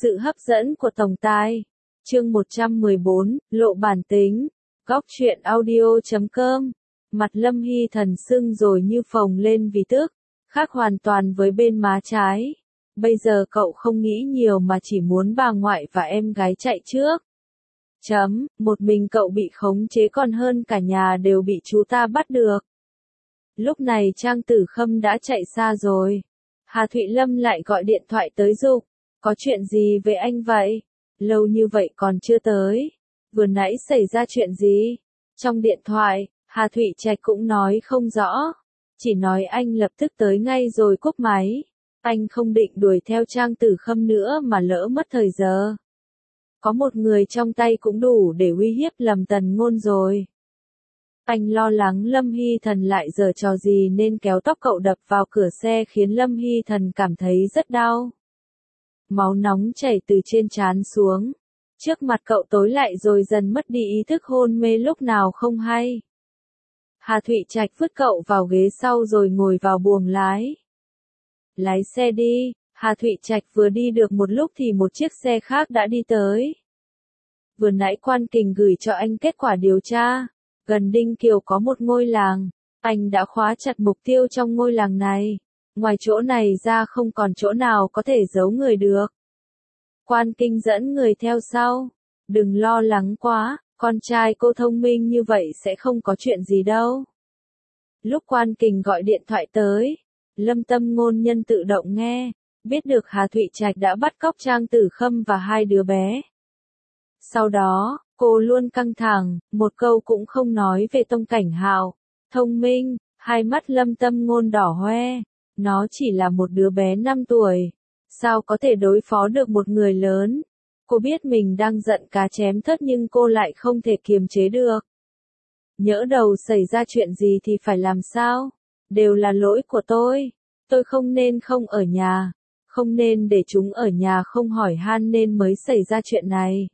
Sự hấp dẫn của tổng tài. Chương 114, lộ bản tính. Góc truyện audio.com. Mặt Lâm Hy Thần sưng rồi như phồng lên vì tức, khác hoàn toàn với bên má trái. Bây giờ cậu không nghĩ nhiều mà chỉ muốn bà ngoại và em gái chạy trước. Một mình cậu bị khống chế còn hơn cả nhà đều bị chú ta bắt được. Lúc này Trang Tử Khâm đã chạy xa rồi. Hà Thụy Lâm lại gọi điện thoại tới giục. Có chuyện gì với anh vậy? Lâu như vậy còn chưa tới. Vừa nãy xảy ra chuyện gì? Trong điện thoại, Hà Thụy Trạch cũng nói không rõ. Chỉ nói anh lập tức tới ngay rồi cúp máy. Anh không định đuổi theo Trang Tử Khâm nữa mà lỡ mất thời giờ. Có một người trong tay cũng đủ để uy hiếp Lâm Tần Ngôn rồi. Anh lo lắng Lâm Hy Thần lại giở trò gì nên kéo tóc cậu đập vào cửa xe khiến Lâm Hy Thần cảm thấy rất đau. Máu nóng chảy từ trên trán xuống. Trước mặt cậu tối lại rồi dần mất đi ý thức hôn mê lúc nào không hay. Hà Thụy Trạch vứt cậu vào ghế sau rồi ngồi vào buồng lái. Lái xe đi. Hà Thụy Trạch vừa đi được một lúc thì một chiếc xe khác đã đi tới. Vừa nãy Quan Kình gửi cho anh kết quả điều tra. Gần Đinh Kiều có một ngôi làng. Anh đã khóa chặt mục tiêu trong ngôi làng này. Ngoài chỗ này ra không còn chỗ nào có thể giấu người được. Quan Kinh dẫn người theo sau. Đừng lo lắng quá, con trai cô thông minh như vậy sẽ không có chuyện gì đâu. Lúc Quan Kình gọi điện thoại tới, Lâm Tâm Ngôn nhân tự động nghe, biết được Hà Thụy Trạch đã bắt cóc Trang Tử Khâm và hai đứa bé. Sau đó, cô luôn căng thẳng, một câu cũng không nói về Tông Cảnh Hạo. Thông minh, hai mắt Lâm Tâm Ngôn đỏ hoe. Nó chỉ là một đứa bé 5 tuổi. Sao có thể đối phó được một người lớn? Cô biết mình đang giận cá chém thớt nhưng cô lại không thể kiềm chế được. Nhỡ đầu xảy ra chuyện gì thì phải làm sao? Đều là lỗi của tôi. Tôi không nên không ở nhà. Không nên để chúng ở nhà không hỏi han nên mới xảy ra chuyện này.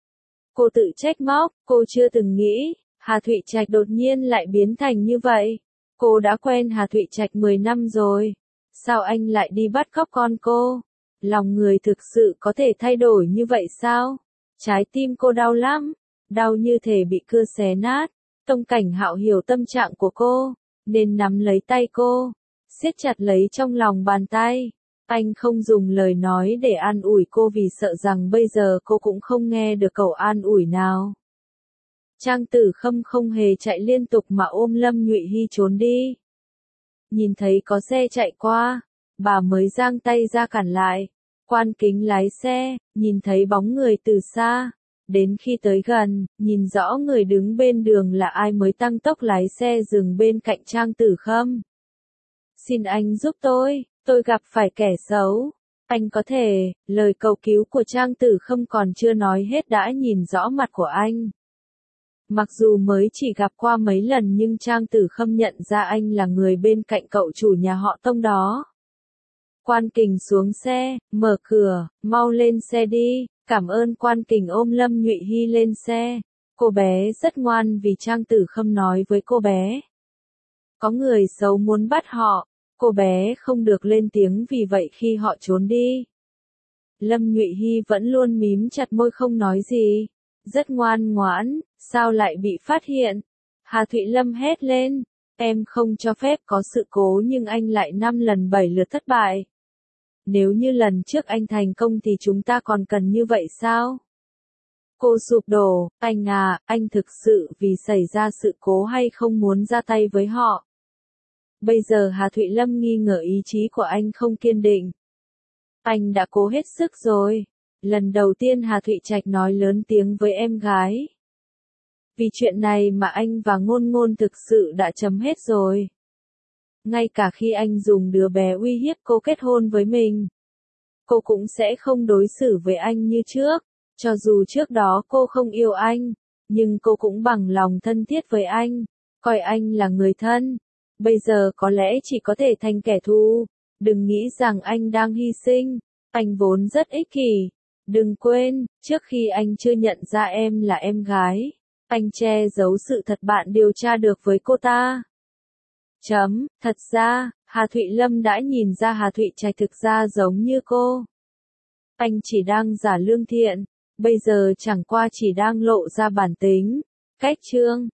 Cô tự trách móc, cô chưa từng nghĩ, Hà Thụy Trạch đột nhiên lại biến thành như vậy. Cô đã quen Hà Thụy Trạch 10 năm rồi. Sao anh lại đi bắt cóc con cô? Lòng người thực sự có thể thay đổi như vậy sao? Trái tim cô đau lắm. Đau như thể bị cưa xé nát. Tông Cảnh Hạo hiểu tâm trạng của cô, nên nắm lấy tay cô, siết chặt lấy trong lòng bàn tay. Anh không dùng lời nói để an ủi cô vì sợ rằng bây giờ cô cũng không nghe được câu an ủi nào. Trang Tử Khâm không hề chạy liên tục mà ôm Lâm Nhụy Hy trốn đi. Nhìn thấy có xe chạy qua, bà mới giang tay ra cản lại. Quan Kính lái xe, nhìn thấy bóng người từ xa. Đến khi tới gần, nhìn rõ người đứng bên đường là ai mới tăng tốc lái xe dừng bên cạnh Trang Tử Khâm. Xin anh giúp tôi gặp phải kẻ xấu. Anh có thể, lời cầu cứu của Trang Tử Khâm còn chưa nói hết đã nhìn rõ mặt của anh. Mặc dù mới chỉ gặp qua mấy lần nhưng Trang Tử Khâm nhận ra anh là người bên cạnh cậu chủ nhà họ Tông đó. Quan Kình xuống xe, mở cửa, mau lên xe đi, cảm ơn. Quan Kình ôm Lâm Nhụy Hy lên xe. Cô bé rất ngoan vì Trang Tử Khâm nói với cô bé. Có người xấu muốn bắt họ, cô bé không được lên tiếng vì vậy khi họ trốn đi. Lâm Nhụy Hy vẫn luôn mím chặt môi không nói gì. Rất ngoan ngoãn, sao lại bị phát hiện? Hà Thụy Lâm hét lên, em không cho phép có sự cố nhưng anh lại 5 lần 7 lượt thất bại. Nếu như lần trước anh thành công thì chúng ta còn cần như vậy sao? Cô sụp đổ, anh thực sự vì xảy ra sự cố hay không muốn ra tay với họ? Bây giờ Hà Thụy Lâm nghi ngờ ý chí của anh không kiên định. Anh đã cố hết sức rồi. Lần đầu tiên Hà Thụy Trạch nói lớn tiếng với em gái. Vì chuyện này mà anh và Ngôn Ngôn thực sự đã chấm hết rồi. Ngay cả khi anh dùng đứa bé uy hiếp cô kết hôn với mình, cô cũng sẽ không đối xử với anh như trước. Cho dù trước đó cô không yêu anh, nhưng cô cũng bằng lòng thân thiết với anh, coi anh là người thân. Bây giờ có lẽ chỉ có thể thành kẻ thù. Đừng nghĩ rằng anh đang hy sinh. Anh vốn rất ích kỷ. Đừng quên, trước khi anh chưa nhận ra em là em gái, anh che giấu sự thật bạn điều tra được với cô ta. Thật ra, Hà Thụy Lâm đã nhìn ra Hà Thụy Trạch thực ra giống như cô. Anh chỉ đang giả lương thiện, bây giờ chẳng qua chỉ đang lộ ra bản tính. Cách chương